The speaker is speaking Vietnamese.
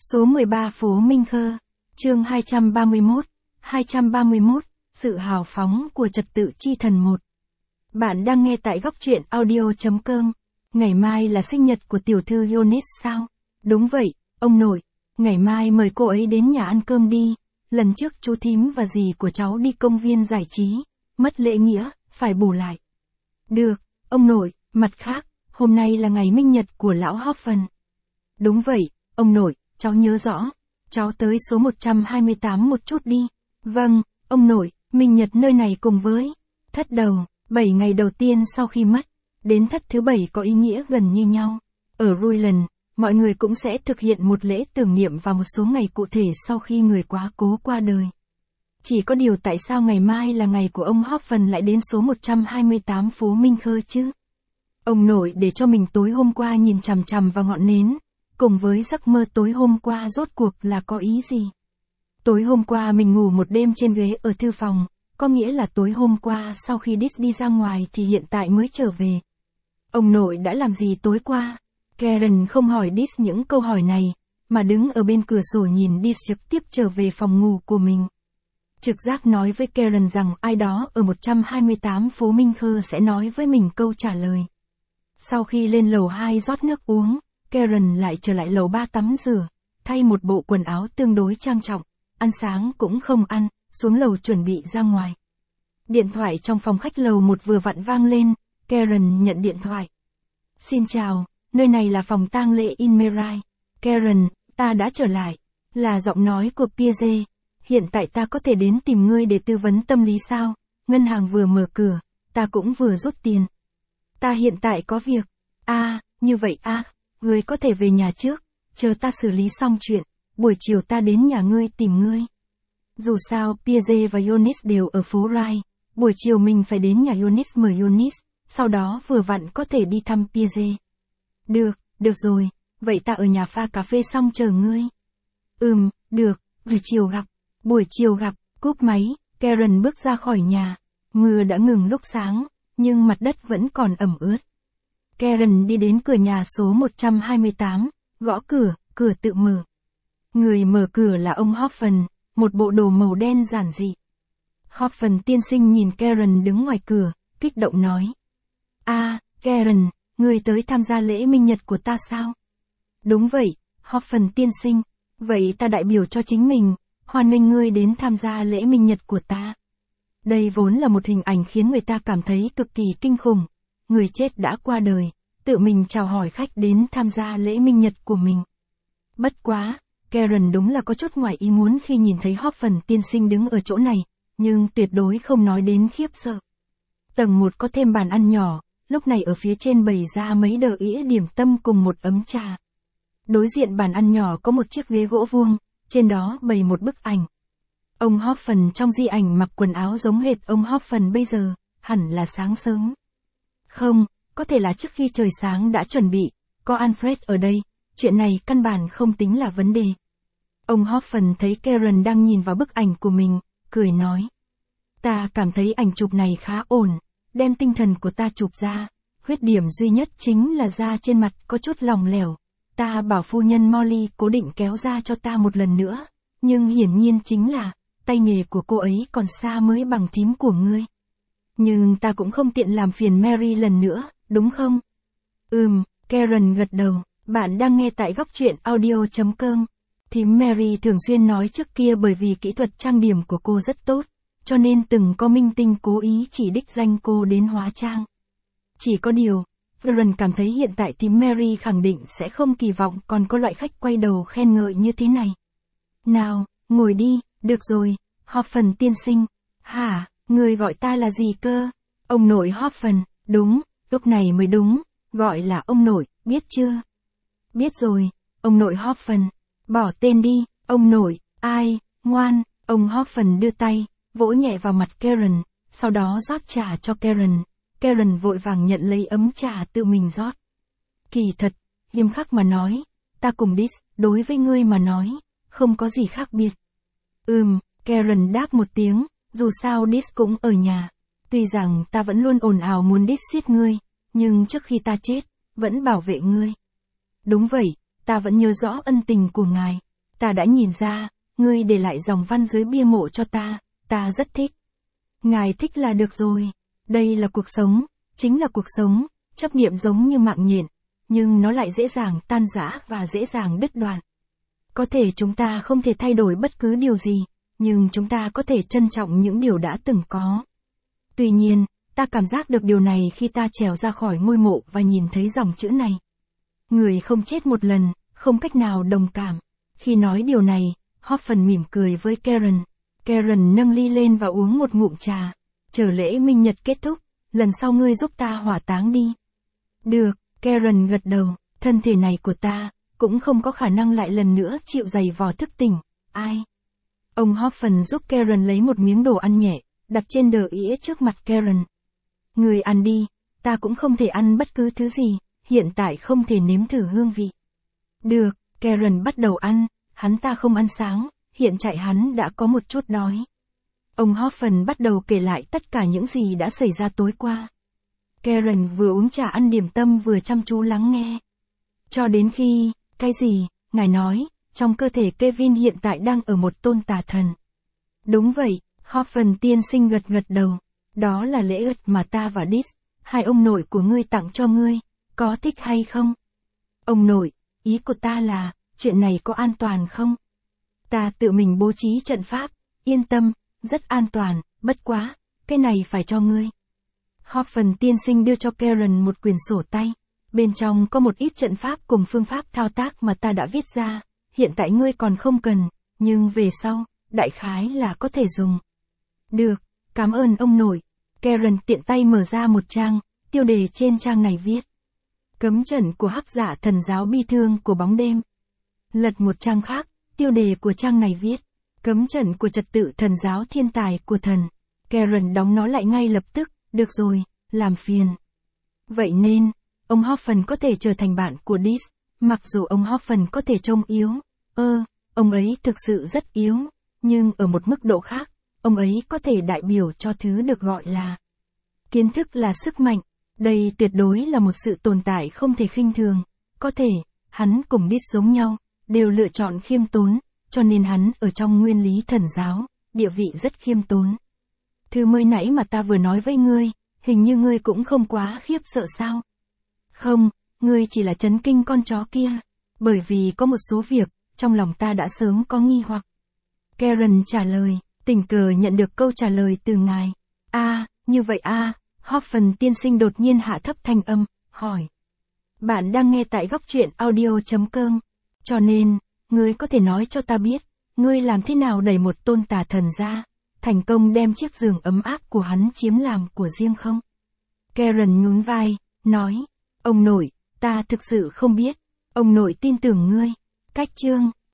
Số 13 phố Minh Khơ, chương 231, sự hào phóng của trật tự chi thần 1. Bạn đang nghe tại góc truyện audio.com. Ngày mai là sinh nhật của tiểu thư Eunice sao? Đúng vậy, ông nội. Ngày mai mời cô ấy đến nhà ăn cơm đi. Lần trước chú thím và dì của cháu đi công viên giải trí. Mất lễ nghĩa, phải bù lại. Được, ông nội. Mặt khác, hôm nay là ngày minh nhật của lão Hoffman. Đúng vậy, ông nội, cháu nhớ rõ. Cháu tới số 128 một chút đi. Vâng, ông nội, minh nhật nơi này cùng với thất đầu, 7 ngày đầu tiên sau khi mất, đến thất thứ 7 có ý nghĩa gần như nhau. Ở Ruiland, mọi người cũng sẽ thực hiện một lễ tưởng niệm vào một số ngày cụ thể sau khi người quá cố qua đời. Chỉ có điều tại sao ngày mai là ngày của ông Hoffman lại đến số 128 phố Minh Khơ chứ? Ông nội để cho mình tối hôm qua nhìn chằm chằm vào ngọn nến, cùng với giấc mơ tối hôm qua rốt cuộc là có ý gì? Tối hôm qua mình ngủ một đêm trên ghế ở thư phòng, có nghĩa là tối hôm qua sau khi Dis đi ra ngoài thì hiện tại mới trở về. Ông nội đã làm gì tối qua? Karen không hỏi Dis những câu hỏi này, mà đứng ở bên cửa sổ nhìn Dis trực tiếp trở về phòng ngủ của mình. Trực giác nói với Karen rằng ai đó ở 128 phố Minh Khơ sẽ nói với mình câu trả lời. Sau khi lên lầu 2 rót nước uống, Karen lại trở lại lầu 3 tắm rửa, thay một bộ quần áo tương đối trang trọng, ăn sáng cũng không ăn, xuống lầu chuẩn bị ra ngoài. Điện thoại trong phòng khách lầu 1 vừa vặn vang lên, Karen nhận điện thoại. Xin chào, nơi này là phòng tang lễ in Merai. Karen, ta đã trở lại, là giọng nói của Pierre. Hiện tại ta có thể đến tìm ngươi để tư vấn tâm lý sao? Ngân hàng vừa mở cửa, ta cũng vừa rút tiền. Ta hiện tại có việc. Như vậy ngươi có thể về nhà trước, chờ ta xử lý xong chuyện, buổi chiều ta đến nhà ngươi tìm ngươi. Dù sao Pierre và Eunice đều ở phố Rai, buổi chiều mình phải đến nhà Eunice mời Eunice, sau đó vừa vặn có thể đi thăm Pierre. Được rồi, vậy ta ở nhà pha cà phê xong chờ ngươi. Được, buổi chiều gặp, cúp máy, Karen bước ra khỏi nhà, mưa đã ngừng lúc sáng, nhưng mặt đất vẫn còn ẩm ướt. Karen đi đến cửa nhà số 128, gõ cửa, cửa tự mở. Người mở cửa là ông Hoffman, một bộ đồ màu đen giản dị. Hoffman tiên sinh nhìn Karen đứng ngoài cửa, kích động nói. Karen, ngươi tới tham gia lễ minh nhật của ta sao? Đúng vậy, Hoffman tiên sinh, vậy ta đại biểu cho chính mình, hoan nghênh ngươi đến tham gia lễ minh nhật của ta. Đây vốn là một hình ảnh khiến người ta cảm thấy cực kỳ kinh khủng. Người chết đã qua đời, tự mình chào hỏi khách đến tham gia lễ minh nhật của mình. Bất quá, Karen đúng là có chút ngoài ý muốn khi nhìn thấy Hoffman tiên sinh đứng ở chỗ này, nhưng tuyệt đối không nói đến khiếp sợ. Tầng 1 có thêm bàn ăn nhỏ, lúc này ở phía trên bày ra mấy đờ ĩa điểm tâm cùng một ấm trà. Đối diện bàn ăn nhỏ có một chiếc ghế gỗ vuông, trên đó bày một bức ảnh. Ông Hoffman trong di ảnh mặc quần áo giống hệt ông Hoffman bây giờ, hẳn là sáng sớm. Không, có thể là trước khi trời sáng đã chuẩn bị, có Alfred ở đây, chuyện này căn bản không tính là vấn đề. Ông Hoffman thấy Karen đang nhìn vào bức ảnh của mình, cười nói. Ta cảm thấy ảnh chụp này khá ổn, đem tinh thần của ta chụp ra, khuyết điểm duy nhất chính là da trên mặt có chút lỏng lẻo. Ta bảo phu nhân Molly cố định kéo ra cho ta một lần nữa, nhưng hiển nhiên chính là, tay nghề của cô ấy còn xa mới bằng thím của ngươi. Nhưng ta cũng không tiện làm phiền Mary lần nữa, đúng không? Karen gật đầu, bạn đang nghe tại góc truyện audio.com. Thím Mary thường xuyên nói trước kia bởi vì kỹ thuật trang điểm của cô rất tốt, cho nên từng có minh tinh cố ý chỉ đích danh cô đến hóa trang. Chỉ có điều, Karen cảm thấy hiện tại thím Mary khẳng định sẽ không kỳ vọng còn có loại khách quay đầu khen ngợi như thế này. Nào, ngồi đi, được rồi, Hoffman tiên sinh. Hả, người gọi ta là gì cơ? Ông nội Hoffman, đúng, lúc này mới đúng, gọi là ông nội, biết chưa? Biết rồi, ông nội Hoffman, bỏ tên đi, ông nội, ai, ngoan, ông Hoffman đưa tay, vỗ nhẹ vào mặt Karen, sau đó rót trà cho Karen. Karen vội vàng nhận lấy ấm trà tự mình rót. Kỳ thật, nghiêm khắc mà nói, ta cùng Dis, đối với ngươi mà nói, không có gì khác biệt. Karen đáp một tiếng, dù sao Dis cũng ở nhà. Tuy rằng ta vẫn luôn ồn ào muốn Dis giết ngươi, nhưng trước khi ta chết, vẫn bảo vệ ngươi. Đúng vậy, ta vẫn nhớ rõ ân tình của ngài. ta đã nhìn ra, ngươi để lại dòng văn dưới bia mộ cho ta rất thích. Ngài thích là được rồi. Đây là cuộc sống, chính là cuộc sống, chấp niệm giống như mạng nhện, nhưng nó lại dễ dàng tan rã và dễ dàng đứt đoạn. Có thể chúng ta không thể thay đổi bất cứ điều gì, nhưng chúng ta có thể trân trọng những điều đã từng có. Tuy nhiên, ta cảm giác được điều này khi ta trèo ra khỏi ngôi mộ và nhìn thấy dòng chữ này. Người không chết một lần, không cách nào đồng cảm. Khi nói điều này, Hoffman mỉm cười với Karen. Karen nâng ly lên và uống một ngụm trà. Chờ lễ minh nhật kết thúc, lần sau ngươi giúp ta hỏa táng đi. Được, Karen gật đầu, thân thể này của ta, cũng không có khả năng lại lần nữa chịu giày vò thức tỉnh. Ai? Ông Hoffman giúp Karen lấy một miếng đồ ăn nhẹ, đặt trên đờ ĩa trước mặt Karen. Người ăn đi, ta cũng không thể ăn bất cứ thứ gì, hiện tại không thể nếm thử hương vị. Được, Karen bắt đầu ăn, hắn ta không ăn sáng, hiện tại hắn đã có một chút đói. Ông Hoffman bắt đầu kể lại tất cả những gì đã xảy ra tối qua. Karen vừa uống trà ăn điểm tâm vừa chăm chú lắng nghe. Cho đến khi, cái gì, ngài nói, trong cơ thể Kevin hiện tại đang ở một tôn tà thần. Đúng vậy, Hoffman tiên sinh gật gật đầu. Đó là lễ ất mà ta và Dis, hai ông nội của ngươi tặng cho ngươi, có thích hay không? Ông nội, ý của ta là, chuyện này có an toàn không? Ta tự mình bố trí trận pháp, yên tâm, rất an toàn, bất quá, cái này phải cho ngươi. Hoffman tiên sinh đưa cho Karen một quyển sổ tay. Bên trong có một ít trận pháp cùng phương pháp thao tác mà ta đã viết ra, hiện tại ngươi còn không cần, nhưng về sau, đại khái là có thể dùng. Được, cảm ơn ông nội. Karen tiện tay mở ra một trang, tiêu đề trên trang này viết. Cấm trận của hắc giả thần giáo bi thương của bóng đêm. Lật một trang khác, tiêu đề của trang này viết. Cấm trận của trật tự thần giáo thiên tài của thần. Karen đóng nó lại ngay lập tức, được rồi, làm phiền. Vậy nên, ông Hoffman có thể trở thành bạn của Dis, mặc dù ông Hoffman có thể trông yếu. Ông ấy thực sự rất yếu, nhưng ở một mức độ khác, ông ấy có thể đại biểu cho thứ được gọi là kiến thức là sức mạnh. Đây tuyệt đối là một sự tồn tại không thể khinh thường. Có thể, hắn cùng Dis giống nhau, đều lựa chọn khiêm tốn, cho nên hắn ở trong nguyên lý thần giáo, địa vị rất khiêm tốn. Thứ mới nãy mà ta vừa nói với ngươi, hình như ngươi cũng không quá khiếp sợ sao? Không, ngươi chỉ là chấn kinh con chó kia, bởi vì có một số việc, trong lòng ta đã sớm có nghi hoặc. Karen trả lời, tình cờ nhận được câu trả lời từ ngài. Như vậy Hoffman tiên sinh đột nhiên hạ thấp thanh âm, hỏi. Bạn đang nghe tại góc truyện audio.com, cho nên, ngươi có thể nói cho ta biết, ngươi làm thế nào đẩy một tôn tà thần ra, thành công đem chiếc giường ấm áp của hắn chiếm làm của riêng không? Karen nhún vai, nói, ông nội, ta thực sự không biết, ông nội tin tưởng ngươi. Cách chương